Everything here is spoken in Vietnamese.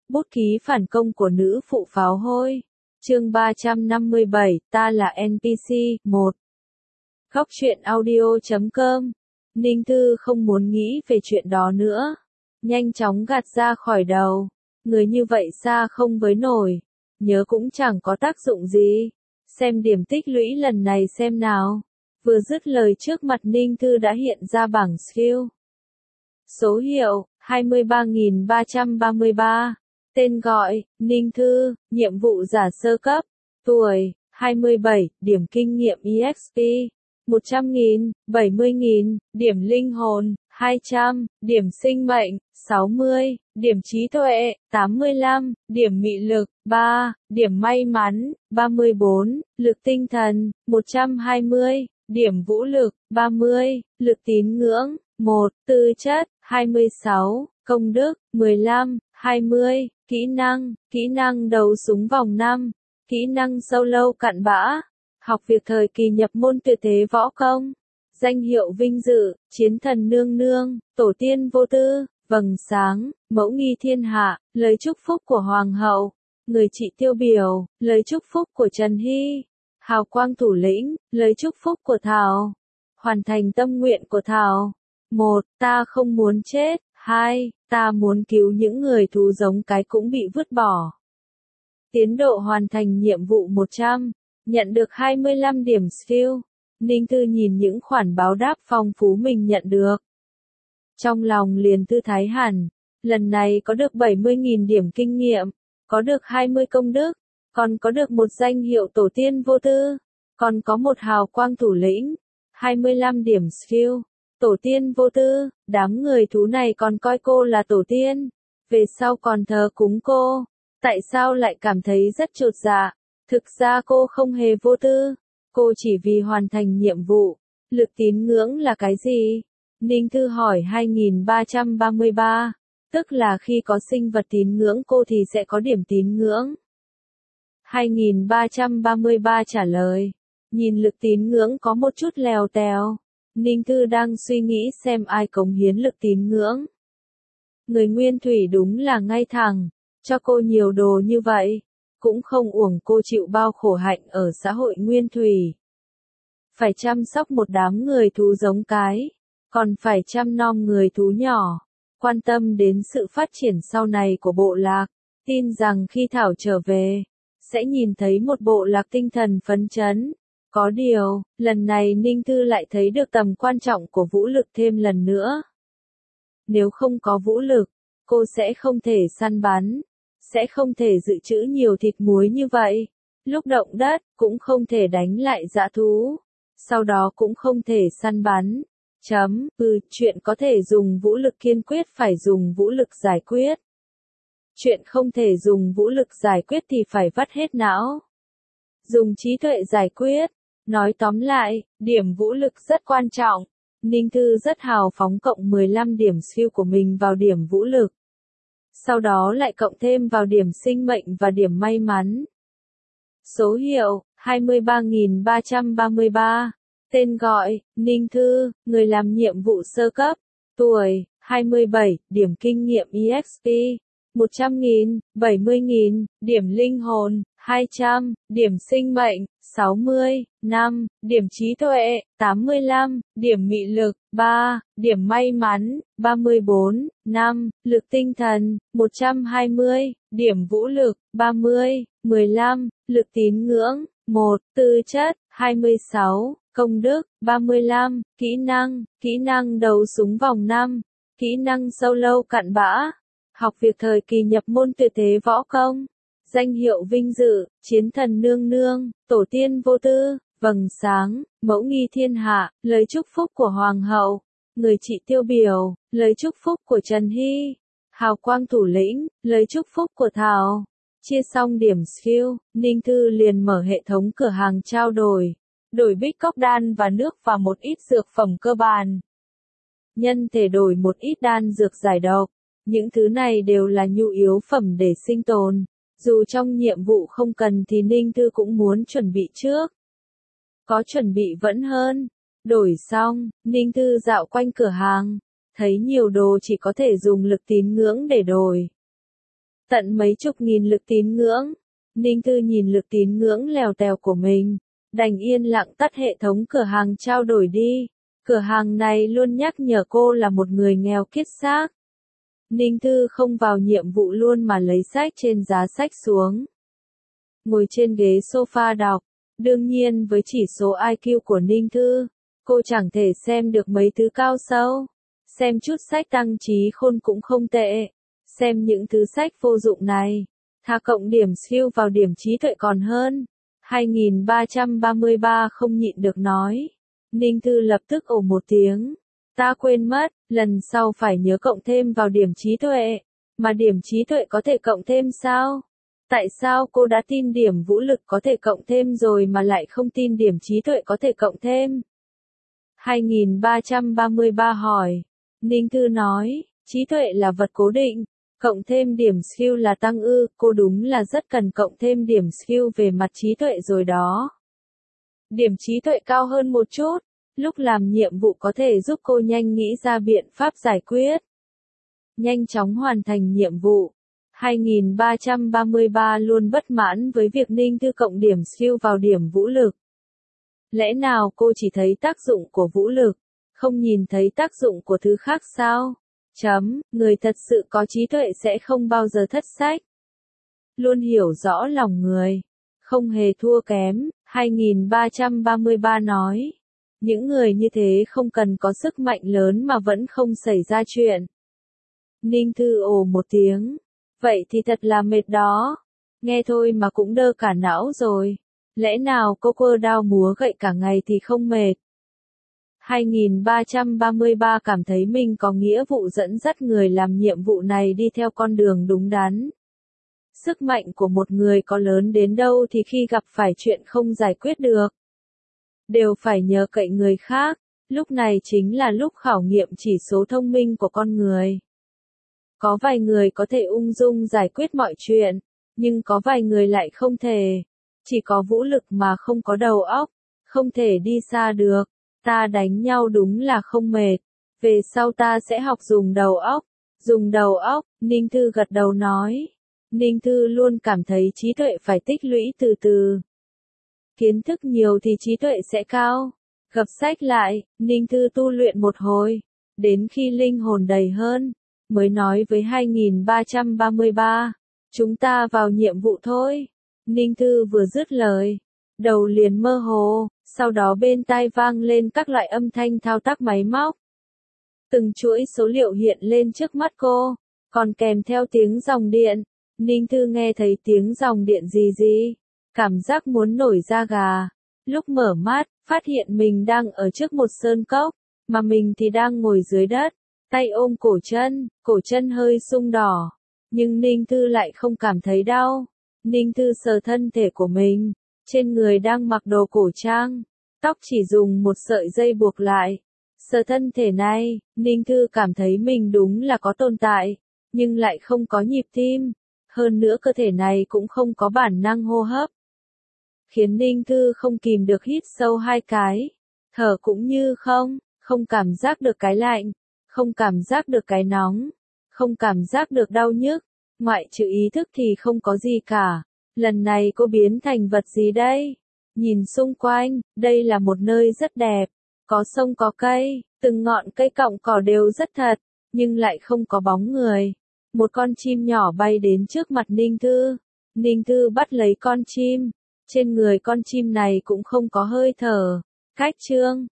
Bút ký phản công của nữ phụ pháo hôi. Chương 357, ta là NPC, 1. Góc truyện audio.com. Ninh Thư không muốn nghĩ về chuyện đó nữa. Nhanh chóng gạt ra khỏi đầu. Người như vậy xa không với nổi. Nhớ cũng chẳng có tác dụng gì. Xem điểm tích lũy lần này xem nào. Vừa dứt lời trước mặt Ninh Thư đã hiện ra bảng skill. Số hiệu, 23.333. Tên gọi, Ninh Thư, nhiệm vụ giả sơ cấp. Tuổi, 27, điểm kinh nghiệm EXP, 100.000, 70.000, điểm linh hồn, 200, điểm sinh mệnh, 60, điểm trí tuệ, 85, điểm mị lực, 3, điểm may mắn, 34, lực tinh thần, 120, điểm vũ lực, 30, lực tín ngưỡng, 1, tư chất, 26, công đức, 15, 20, kỹ năng đấu súng vòng 5, kỹ năng solo cặn bã, học việc thời kỳ nhập môn tuyệt thế võ công, danh hiệu vinh dự, chiến thần nương nương, tổ tiên vô tư, vầng sáng, mẫu nghi thiên hạ, lời chúc phúc của hoàng hậu, người chị tiêu biểu, lời chúc phúc của Trần Hy, hào quang thủ lĩnh, lời chúc phúc của Thảo, hoàn thành tâm nguyện của Thảo. 1. Ta không muốn chết. 2. Ta muốn cứu những người thú giống cái cũng bị vứt bỏ. Tiến độ hoàn thành nhiệm vụ 100. Nhận được 25 điểm skill. Ninh Thư nhìn những khoản báo đáp phong phú mình nhận được. Trong lòng liền thư thái hẳn. Lần này có được 70.000 điểm kinh nghiệm. Có được 20 công đức. Còn có được một danh hiệu tổ tiên vô tư. Còn có một hào quang thủ lĩnh. 25 điểm skill. Tổ tiên vô tư, đám người thú này còn coi cô là tổ tiên, về sau còn thờ cúng cô, tại sao lại cảm thấy rất chột dạ, thực ra cô không hề vô tư, cô chỉ vì hoàn thành nhiệm vụ. Lực tín ngưỡng là cái gì? Ninh Thư hỏi 2333, tức là khi có sinh vật tín ngưỡng cô thì sẽ có điểm tín ngưỡng. 2333 trả lời, nhìn lực tín ngưỡng có một chút lèo tèo. Ninh Thư đang suy nghĩ xem ai cống hiến lực tín ngưỡng. Người Nguyên Thủy đúng là ngay thẳng, cho cô nhiều đồ như vậy, cũng không uổng cô chịu bao khổ hạnh ở xã hội Nguyên Thủy. Phải chăm sóc một đám người thú giống cái, còn phải chăm nom người thú nhỏ, quan tâm đến sự phát triển sau này của bộ lạc, tin rằng khi Thảo trở về, sẽ nhìn thấy một bộ lạc tinh thần phấn chấn. Có điều, lần này Ninh Thư lại thấy được tầm quan trọng của vũ lực thêm lần nữa. Nếu không có vũ lực, cô sẽ không thể săn bắn, sẽ không thể dự trữ nhiều thịt muối như vậy. Lúc động đất, cũng không thể đánh lại dã thú. Sau đó cũng không thể săn bắn. Chuyện có thể dùng vũ lực kiên quyết phải dùng vũ lực giải quyết. Chuyện không thể dùng vũ lực giải quyết thì phải vắt hết não. Dùng trí tuệ giải quyết. Nói tóm lại, điểm vũ lực rất quan trọng. Ninh Thư rất hào phóng cộng 15 điểm skill của mình vào điểm vũ lực. Sau đó lại cộng thêm vào điểm sinh mệnh và điểm may mắn. Số hiệu, 23.333. Tên gọi, Ninh Thư, người làm nhiệm vụ sơ cấp. Tuổi, 27, điểm kinh nghiệm EXP. 100.000, 70.000, điểm linh hồn, 200, điểm sinh mệnh, 60, 5, điểm trí tuệ, 85, điểm mị lực, 3, điểm may mắn, 34, 5, lực tinh thần, 120, điểm vũ lực, 30, 15, lực tín ngưỡng, 1, tư chất, 26, công đức, 35, kỹ năng đấu súng vòng 5, kỹ năng solo cặn bã. Học việc thời kỳ nhập môn tuyệt thế võ công, danh hiệu vinh dự, chiến thần nương nương, tổ tiên vô tư, vầng sáng, mẫu nghi thiên hạ, lời chúc phúc của hoàng hậu, người chị tiêu biểu, lời chúc phúc của Trần Hy, hào quang thủ lĩnh, lời chúc phúc của Thảo. Chia xong điểm skill, Ninh Thư liền mở hệ thống cửa hàng trao đổi bích cốc đan và nước và một ít dược phẩm cơ bản. Nhân thể đổi một ít đan dược giải độc. Những thứ này đều là nhu yếu phẩm để sinh tồn. Dù trong nhiệm vụ không cần thì Ninh Thư cũng muốn chuẩn bị trước. Có chuẩn bị vẫn hơn. Đổi xong, Ninh Thư dạo quanh cửa hàng. Thấy nhiều đồ chỉ có thể dùng lực tín ngưỡng để đổi. Tận mấy chục nghìn lực tín ngưỡng. Ninh Thư nhìn lực tín ngưỡng lèo tèo của mình, đành yên lặng tắt hệ thống cửa hàng trao đổi đi. Cửa hàng này luôn nhắc nhở cô là một người nghèo kiết xác. Ninh Thư không vào nhiệm vụ luôn mà lấy sách trên giá sách xuống. Ngồi trên ghế sofa đọc. Đương nhiên với chỉ số IQ của Ninh Thư, cô chẳng thể xem được mấy thứ cao sâu. Xem chút sách tăng trí khôn cũng không tệ. Xem những thứ sách vô dụng này, thà cộng điểm skill vào điểm trí tuệ còn hơn. 2333 không nhịn được nói. Ninh Thư lập tức ồ một tiếng. Ta quên mất, lần sau phải nhớ cộng thêm vào điểm trí tuệ. Mà điểm trí tuệ có thể cộng thêm sao? Tại sao cô đã tin điểm vũ lực có thể cộng thêm rồi mà lại không tin điểm trí tuệ có thể cộng thêm? 2333 hỏi. Ninh Thư nói, trí tuệ là vật cố định. Cộng thêm điểm skill là tăng ư, cô đúng là rất cần cộng thêm điểm skill về mặt trí tuệ rồi đó. Điểm trí tuệ cao hơn một chút, lúc làm nhiệm vụ có thể giúp cô nhanh nghĩ ra biện pháp giải quyết. Nhanh chóng hoàn thành nhiệm vụ. 2333 luôn bất mãn với việc Ninh Thư cộng điểm skill vào điểm vũ lực. Lẽ nào cô chỉ thấy tác dụng của vũ lực, không nhìn thấy tác dụng của thứ khác sao? Người thật sự có trí tuệ sẽ không bao giờ thất sách. Luôn hiểu rõ lòng người, không hề thua kém. 2333 nói. Những người như thế không cần có sức mạnh lớn mà vẫn không xảy ra chuyện. Ninh Thư ồ một tiếng. Vậy thì thật là mệt đó. Nghe thôi mà cũng đơ cả não rồi. Lẽ nào cô quơ đao múa gậy cả ngày thì không mệt? 2333 cảm thấy mình có nghĩa vụ dẫn dắt người làm nhiệm vụ này đi theo con đường đúng đắn. Sức mạnh của một người có lớn đến đâu thì khi gặp phải chuyện không giải quyết được, đều phải nhờ cậy người khác. Lúc này chính là lúc khảo nghiệm chỉ số thông minh của con người. Có vài người có thể ung dung giải quyết mọi chuyện, nhưng có vài người lại không thể. Chỉ có vũ lực mà không có đầu óc, không thể đi xa được. Ta đánh nhau đúng là không mệt. Về sau ta sẽ học dùng đầu óc. Dùng đầu óc, Ninh Thư gật đầu nói. Ninh Thư luôn cảm thấy trí tuệ phải tích lũy từ từ. Kiến thức nhiều thì trí tuệ sẽ cao. Gập sách lại, Ninh Thư tu luyện một hồi. Đến khi linh hồn đầy hơn, mới nói với 2333. Chúng ta vào nhiệm vụ thôi. Ninh Thư vừa dứt lời, đầu liền mơ hồ, sau đó bên tai vang lên các loại âm thanh thao tác máy móc. Từng chuỗi số liệu hiện lên trước mắt cô, còn kèm theo tiếng dòng điện. Ninh Thư nghe thấy tiếng dòng điện gì, cảm giác muốn nổi da gà. Lúc mở mắt, phát hiện mình đang ở trước một sơn cốc, mà mình thì đang ngồi dưới đất, tay ôm cổ chân hơi sưng đỏ. Nhưng Ninh Thư lại không cảm thấy đau. Ninh Thư sờ thân thể của mình, trên người đang mặc đồ cổ trang, tóc chỉ dùng một sợi dây buộc lại. Sờ thân thể này, Ninh Thư cảm thấy mình đúng là có tồn tại, nhưng lại không có nhịp tim. Hơn nữa cơ thể này cũng không có bản năng hô hấp. Khiến Ninh Thư không kìm được hít sâu 2 cái. Thở cũng như không cảm giác được cái lạnh, không cảm giác được cái nóng, không cảm giác được đau nhức. Ngoại trừ ý thức thì không có gì cả. Lần này cô biến thành vật gì đây? Nhìn xung quanh, đây là một nơi rất đẹp. Có sông có cây, từng ngọn cây cọng cỏ đều rất thật, nhưng lại không có bóng người. Một con chim nhỏ bay đến trước mặt Ninh Thư. Ninh Thư bắt lấy con chim. Trên người con chim này cũng không có hơi thở. Cách chương